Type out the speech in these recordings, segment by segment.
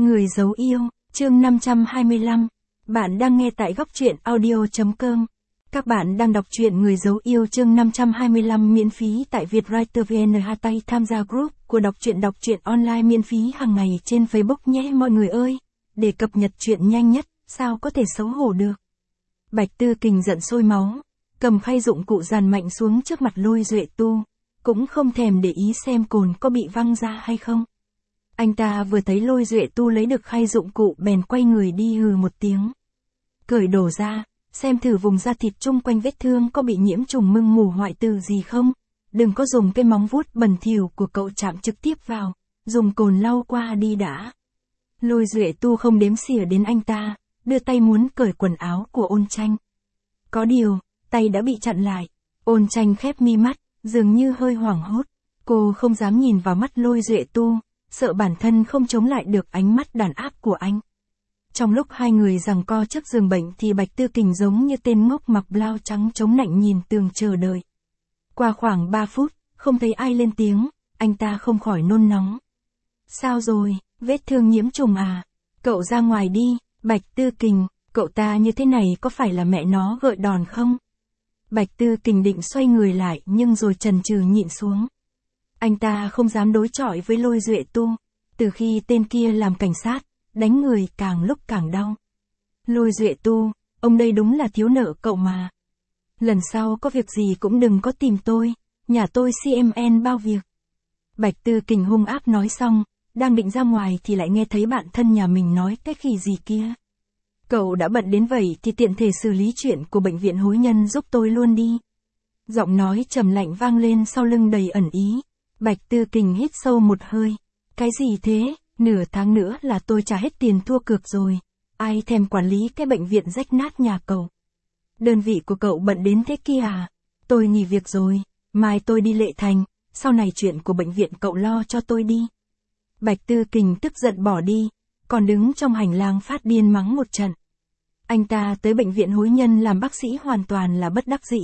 Người giấu yêu, chương 525. Bạn đang nghe tại góc truyện audio.com. Các bạn đang đọc truyện Người giấu yêu chương 525 miễn phí tại Vietwriter VN. Tay tham gia group của đọc truyện online miễn phí hàng ngày trên Facebook nhé mọi người ơi. Để cập nhật truyện nhanh nhất, sao có thể xấu hổ được. Bạch Tư Kình giận sôi máu, cầm khay dụng cụ dàn mạnh xuống trước mặt Lôi Duệ Tu, cũng không thèm để ý xem cồn có bị văng ra hay không. Anh ta vừa thấy Lôi Duệ Tu lấy được khay dụng cụ bèn quay người đi hừ một tiếng. Cởi đồ ra, xem thử vùng da thịt chung quanh vết thương có bị nhiễm trùng mưng mủ hoại tử gì không. Đừng có dùng cái móng vuốt bẩn thỉu của cậu chạm trực tiếp vào, dùng cồn lau qua đi đã. Lôi Duệ Tu không đếm xỉa đến anh ta, đưa tay muốn cởi quần áo của Ôn Tranh. Có điều, tay đã bị chặn lại. Ôn Tranh khép mi mắt, dường như hơi hoảng hốt. Cô không dám nhìn vào mắt Lôi Duệ Tu, sợ bản thân không chống lại được ánh mắt đàn áp của anh. Trong lúc hai người giằng co trước giường bệnh thì Bạch Tư Kình giống như tên ngốc mặc blau trắng chống nạnh nhìn tường chờ đợi. Qua khoảng 3 phút, không thấy ai lên tiếng, anh ta không khỏi nôn nóng. Sao rồi, vết thương nhiễm trùng à? Cậu ra ngoài đi, Bạch Tư Kình, cậu ta như thế này có phải là mẹ nó gợi đòn không? Bạch Tư Kình định xoay người lại nhưng rồi chần chừ nhịn xuống. Anh ta không dám đối chọi với Lôi Duệ Tu. Từ khi tên kia làm cảnh sát, đánh người càng lúc càng đau. Lôi Duệ Tu, ông đây đúng là thiếu nợ cậu mà. Lần sau có việc gì cũng đừng có tìm tôi, nhà tôi CMN bao việc. Bạch Tư Kình hung ác nói xong, đang định ra ngoài thì lại nghe thấy bạn thân nhà mình nói cái khỉ gì kia. Cậu đã bận đến vậy thì tiện thể xử lý chuyện của bệnh viện hối nhân giúp tôi luôn đi. Giọng nói trầm lạnh vang lên sau lưng đầy ẩn ý. Bạch Tư Kình hít sâu một hơi. Cái gì thế, nửa tháng nữa là tôi trả hết tiền thua cược rồi. Ai thèm quản lý cái bệnh viện rách nát nhà cậu. Đơn vị của cậu bận đến thế kia à? Tôi nghỉ việc rồi, mai tôi đi Lệ Thành, sau này chuyện của bệnh viện cậu lo cho tôi đi. Bạch Tư Kình tức giận bỏ đi, còn đứng trong hành lang phát điên mắng một trận. Anh ta tới bệnh viện hối nhân làm bác sĩ hoàn toàn là bất đắc dĩ.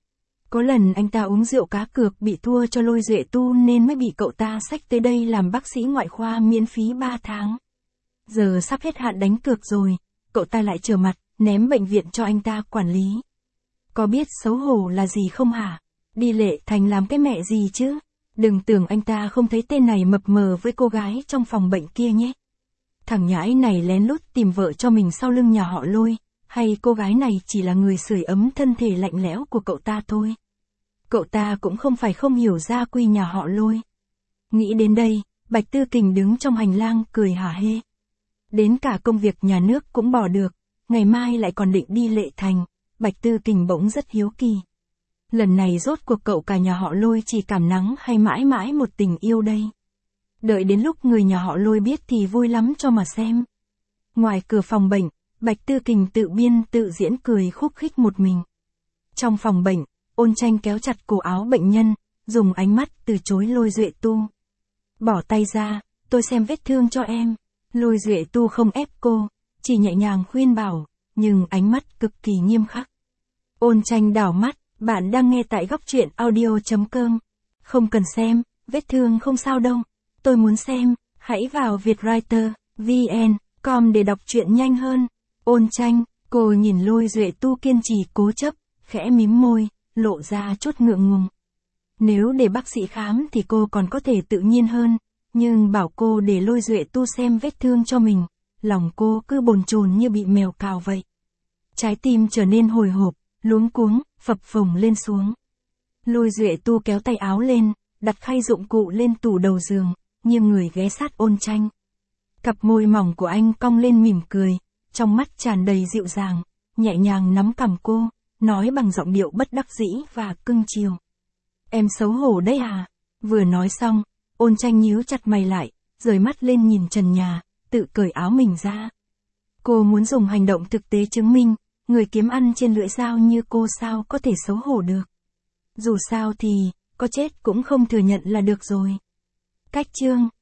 Có lần anh ta uống rượu cá cược bị thua cho Lôi Duệ Tu nên mới bị cậu ta xách tới đây làm bác sĩ ngoại khoa miễn phí 3 tháng. Giờ sắp hết hạn đánh cược rồi, cậu ta lại trở mặt, ném bệnh viện cho anh ta quản lý. Có biết xấu hổ là gì không hả? Đi Lệ Thành làm cái mẹ gì chứ? Đừng tưởng anh ta không thấy tên này mập mờ với cô gái trong phòng bệnh kia nhé. Thằng nhãi này lén lút tìm vợ cho mình sau lưng nhà họ Lôi, hay cô gái này chỉ là người sưởi ấm thân thể lạnh lẽo của cậu ta thôi. Cậu ta cũng không phải không hiểu gia quy nhà họ Lôi. Nghĩ đến đây, Bạch Tư Kình đứng trong hành lang cười hả hê. Đến cả công việc nhà nước cũng bỏ được, ngày mai lại còn định đi Lệ Thành, Bạch Tư Kình bỗng rất hiếu kỳ. Lần này rốt cuộc cậu cả nhà họ Lôi chỉ cảm nắng hay mãi mãi một tình yêu đây? Đợi đến lúc người nhà họ Lôi biết thì vui lắm cho mà xem. Ngoài cửa phòng bệnh, Bạch Tư Kình tự biên tự diễn cười khúc khích một mình. Trong phòng bệnh, Ôn Tranh kéo chặt cổ áo bệnh nhân, dùng ánh mắt từ chối Lôi Duệ Tu. Bỏ tay ra, tôi xem vết thương cho em. Lôi Duệ Tu không ép cô, chỉ nhẹ nhàng khuyên bảo, nhưng ánh mắt cực kỳ nghiêm khắc. Ôn Tranh đảo mắt, bạn đang nghe tại góc truyện audio.com. Không cần xem, vết thương không sao đâu. Tôi muốn xem, hãy vào Vietwriter, VN.com để đọc truyện nhanh hơn. Ôn Tranh, cô nhìn Lôi Duệ Tu kiên trì cố chấp, khẽ mím môi, lộ ra chút ngượng ngùng. Nếu để bác sĩ khám thì cô còn có thể tự nhiên hơn, nhưng bảo cô để Lôi Duệ Tu xem vết thương cho mình, lòng cô cứ bồn chồn như bị mèo cào vậy. Trái tim trở nên hồi hộp, luống cuống, phập phồng lên xuống. Lôi Duệ Tu kéo tay áo lên, đặt khay dụng cụ lên tủ đầu giường, nghiêng người ghé sát Ôn Tranh. Cặp môi mỏng của anh cong lên mỉm cười, trong mắt tràn đầy dịu dàng, nhẹ nhàng nắm cằm cô, nói bằng giọng điệu bất đắc dĩ và cưng chiều. Em xấu hổ đấy à? Vừa nói xong, Ôn Tranh nhíu chặt mày lại, rời mắt lên nhìn trần nhà, tự cởi áo mình ra. Cô muốn dùng hành động thực tế chứng minh, người kiếm ăn trên lưỡi dao như cô sao có thể xấu hổ được. Dù sao thì, có chết cũng không thừa nhận là được rồi. Cách chương